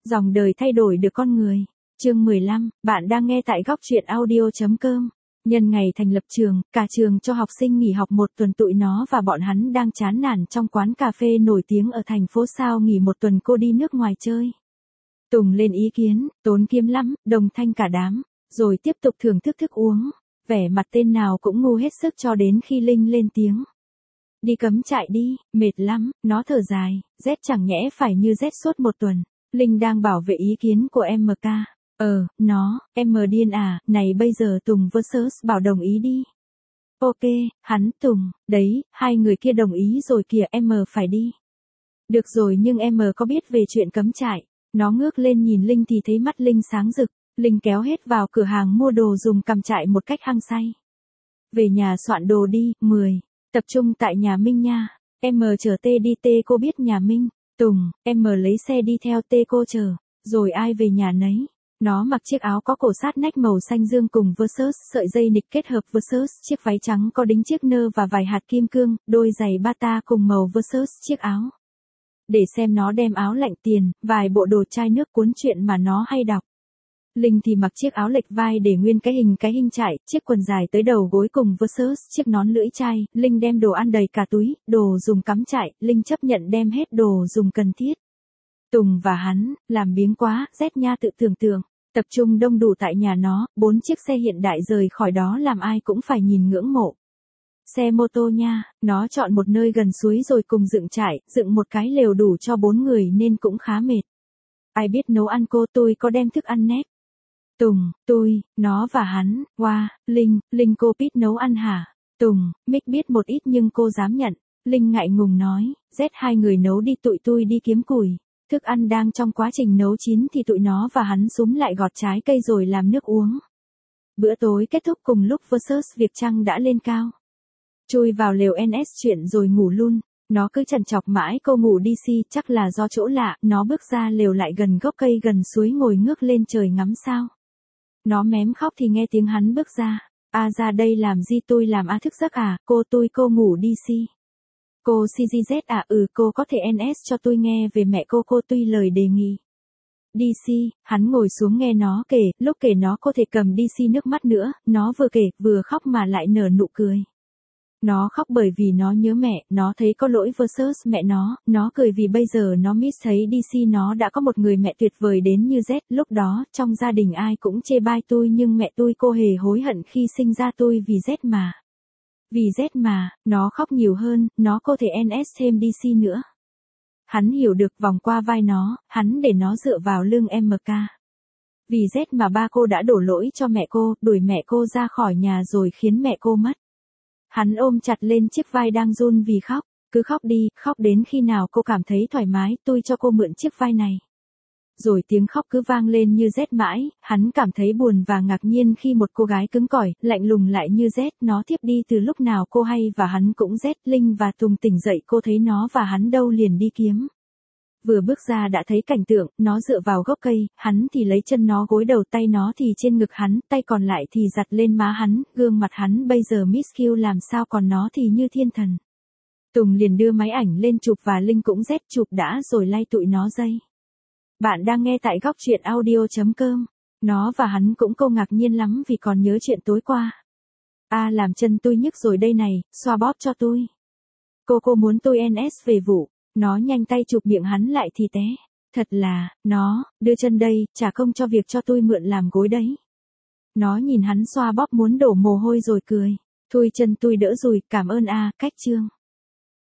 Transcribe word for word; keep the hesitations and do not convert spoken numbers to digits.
Dòng đời thay đổi được con người. Chương mười lăm, bạn đang nghe tại góc truyện audio.com. Nhân ngày thành lập trường, cả trường cho học sinh nghỉ học một tuần, tụi nó và bọn hắn đang chán nản trong quán cà phê nổi tiếng ở thành phố sao nghỉ một tuần cô đi nước ngoài chơi. Tùng lên ý kiến, tốn kiếm lắm, đồng thanh cả đám, rồi tiếp tục thưởng thức thức uống, vẻ mặt tên nào cũng ngu hết sức cho đến khi Linh lên tiếng. Đi cắm trại đi, mệt lắm, nó thở dài, rét chẳng nhẽ phải như rét suốt một tuần. Linh đang bảo vệ ý kiến của em ca. Ờ, nó, em điên à, này bây giờ Tùng versus Bảo đồng ý đi. Ok, hắn Tùng, đấy, hai người kia đồng ý rồi kìa, em phải đi. Được rồi, nhưng em có biết về chuyện cắm trại. Nó ngước lên nhìn Linh thì thấy mắt Linh sáng rực. Linh kéo hết vào cửa hàng mua đồ dùng cắm trại một cách hăng say. Về nhà soạn đồ đi, mười. Tập trung tại nhà Minh nha. Em chở Tê đi, Tê cô biết nhà Minh. Tùng, em lấy xe đi theo, Tê cô chờ. Rồi ai về nhà nấy. Nó mặc chiếc áo có cổ sát nách màu xanh dương cùng versus sợi dây nịch kết hợp versus chiếc váy trắng có đính chiếc nơ và vài hạt kim cương, đôi giày bata cùng màu versus chiếc áo. Để xem nó đem áo lạnh tiền, vài bộ đồ chai nước cuốn truyện mà nó hay đọc. Linh thì mặc chiếc áo lệch vai để nguyên cái hình cái hình trại, chiếc quần dài tới đầu gối cùng versus chiếc nón lưỡi chai. Linh đem đồ ăn đầy cả túi, đồ dùng cắm trại, Linh chấp nhận đem hết đồ dùng cần thiết. Tùng và hắn, làm biếng quá, rét nha, tự tưởng tượng, tập trung đông đủ tại nhà nó, bốn chiếc xe hiện đại rời khỏi đó làm ai cũng phải nhìn ngưỡng mộ. Xe mô tô nha, nó chọn một nơi gần suối rồi cùng dựng trại, dựng một cái lều đủ cho bốn người nên cũng khá mệt. Ai biết nấu ăn cô, tôi có đem thức ăn nếp. Tùng, tôi, nó và hắn, wow, Linh, Linh cô biết nấu ăn hả? Tùng, Mick biết một ít nhưng cô dám nhận. Linh ngại ngùng nói, Z hai người nấu đi, tụi tôi đi kiếm củi. Thức ăn đang trong quá trình nấu chín thì tụi nó và hắn xúm lại gọt trái cây rồi làm nước uống. Bữa tối kết thúc cùng lúc versus việc trăng đã lên cao. Chui vào lều en ét chuyện rồi ngủ luôn. Nó cứ trằn trọc mãi cô ngủ đi si, chắc là do chỗ lạ. Nó bước ra lều lại gần gốc cây gần suối ngồi ngước lên trời ngắm sao. Nó mém khóc thì nghe tiếng hắn bước ra. À ra đây làm gì, tôi làm à thức giấc à, cô tôi cô ngủ đi si. Cô xê giê dét à, ừ cô có thể en ét cho tôi nghe về mẹ cô, cô tuy lời đề nghị. đê xê, hắn ngồi xuống nghe nó kể, lúc kể nó có thể cầm đê xê nước mắt nữa, nó vừa kể, vừa khóc mà lại nở nụ cười. Nó khóc bởi vì nó nhớ mẹ, nó thấy có lỗi versus mẹ nó, nó cười vì bây giờ nó miss thấy đê xê nó đã có một người mẹ tuyệt vời đến như Z, lúc đó, trong gia đình ai cũng chê bai tôi nhưng mẹ tôi cô hề hối hận khi sinh ra tôi vì Z mà. Vì Z mà, nó khóc nhiều hơn, nó có thể en ét thêm đê xê nữa. Hắn hiểu được vòng qua vai nó, hắn để nó dựa vào lưng em ca. Vì Z mà ba cô đã đổ lỗi cho mẹ cô, đuổi mẹ cô ra khỏi nhà rồi khiến mẹ cô mất. Hắn ôm chặt lên chiếc vai đang run vì khóc, cứ khóc đi, khóc đến khi nào cô cảm thấy thoải mái, tôi cho cô mượn chiếc vai này. Rồi tiếng khóc cứ vang lên như rét mãi, hắn cảm thấy buồn và ngạc nhiên khi một cô gái cứng cỏi, lạnh lùng lại như rét, nó thiếp đi từ lúc nào cô hay và hắn cũng rét. Linh và Tùng tỉnh dậy cô thấy nó và hắn đâu liền đi kiếm. Vừa bước ra đã thấy cảnh tượng, nó dựa vào gốc cây, hắn thì lấy chân nó gối đầu, tay nó thì trên ngực hắn, tay còn lại thì giặt lên má hắn, gương mặt hắn bây giờ miss Q làm sao còn nó thì như thiên thần. Tùng liền đưa máy ảnh lên chụp và Linh cũng rét chụp đã rồi lay tụi nó dây. Bạn đang nghe tại góc truyện audio.com. Nó và hắn cũng câu ngạc nhiên lắm vì còn nhớ chuyện tối qua. À làm chân tôi nhức rồi đây này, xoa bóp cho tôi. Cô cô muốn tôi en ét về vụ. Nó nhanh tay chụp miệng hắn lại thì té. Thật là, nó, đưa chân đây, trả công cho việc cho tôi mượn làm gối đấy. Nó nhìn hắn xoa bóp muốn đổ mồ hôi rồi cười. Thôi chân tôi đỡ rồi, cảm ơn a, cách chương.